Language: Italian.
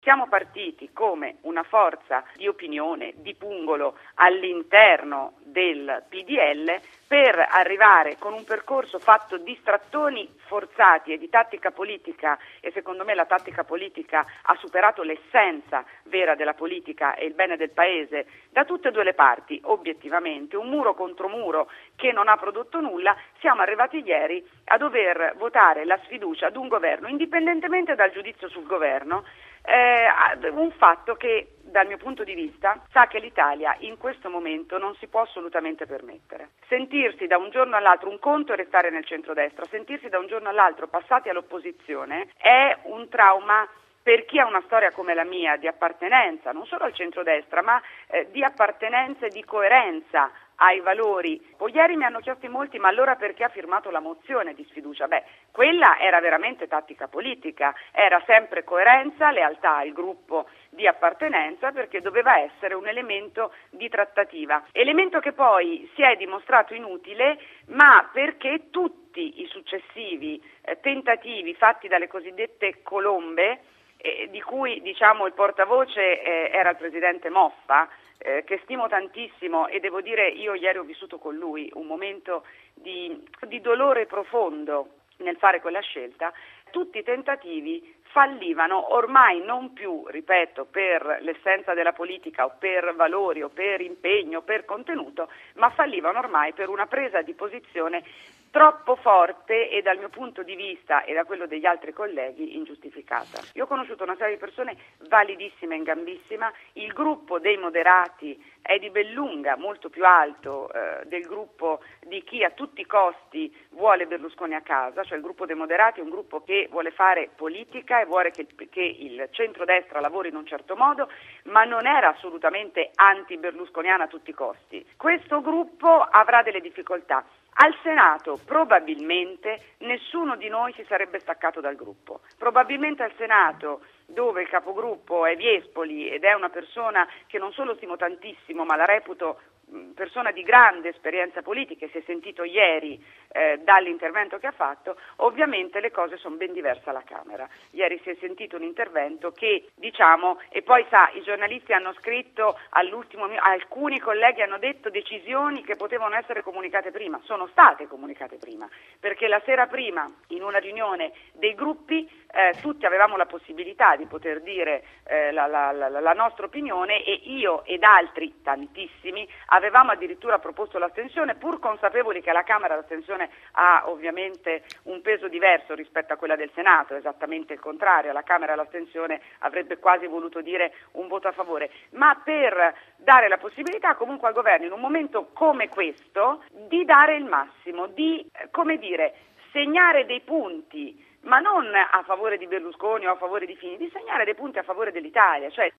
Siamo partiti come una forza di opinione, di pungolo all'interno del PDL per arrivare con un percorso fatto di strattoni forzati e di tattica politica, e secondo me la tattica politica ha superato l'essenza vera della politica e il bene del Paese da tutte e due le parti, obiettivamente, un muro contro muro che non ha prodotto nulla. Siamo arrivati ieri a dover votare la sfiducia ad un governo, indipendentemente dal giudizio sul governo, un fatto che dal mio punto di vista sa che l'Italia in questo momento non si può assolutamente permettere. Sentirsi da un giorno all'altro, un conto è restare nel centrodestra, sentirsi da un giorno all'altro passati all'opposizione è un trauma per chi ha una storia come la mia di appartenenza, non solo al centrodestra, ma di appartenenza e di coerenza ai valori. Poi ieri mi hanno chiesto in molti, ma allora perché ha firmato la mozione di sfiducia? Quella era veramente tattica politica, era sempre coerenza, lealtà al gruppo di appartenenza, perché doveva essere un elemento di trattativa. Elemento che poi si è dimostrato inutile, ma perché tutti i successivi tentativi fatti dalle cosiddette colombe, di cui il portavoce era il presidente Moffa, che stimo tantissimo, e devo dire io ieri ho vissuto con lui un momento di dolore profondo nel fare quella scelta. Tutti i tentativi fallivano ormai non più, ripeto, per l'essenza della politica o per valori o per impegno o per contenuto, ma fallivano ormai per una presa di posizione troppo forte e dal mio punto di vista e da quello degli altri colleghi ingiustificata. Io ho conosciuto una serie di persone validissime, in gambissima, il gruppo dei moderati è di ben lunga molto più alto del gruppo di chi a tutti i costi vuole Berlusconi a casa, cioè il gruppo dei moderati è un gruppo che vuole fare politica e vuole che il centrodestra lavori in un certo modo, ma non era assolutamente anti-berlusconiana a tutti i costi. Questo gruppo avrà delle difficoltà. Al Senato probabilmente nessuno di noi si sarebbe staccato dal gruppo. Probabilmente al Senato, dove il capogruppo è Viespoli ed è una persona che non solo stimo tantissimo, ma la reputo persona di grande esperienza politica, e si è sentito ieri dall'intervento che ha fatto, ovviamente le cose sono ben diverse alla Camera. Ieri si è sentito un intervento che, e poi i giornalisti hanno scritto all'ultimo, alcuni colleghi hanno detto decisioni che potevano essere comunicate prima, sono state comunicate prima, perché la sera prima, in una riunione dei gruppi, tutti avevamo la possibilità di poter dire la nostra opinione, e io ed altri, tantissimi, avevamo addirittura proposto l'astensione, pur consapevoli che alla Camera l'astensione ha ovviamente un peso diverso rispetto a quella del Senato, esattamente il contrario, alla Camera l'astensione avrebbe quasi voluto dire un voto a favore, ma per dare la possibilità comunque al governo in un momento come questo di dare il massimo, di segnare dei punti, ma non a favore di Berlusconi o a favore di Fini, di segnare dei punti a favore dell'Italia, cioè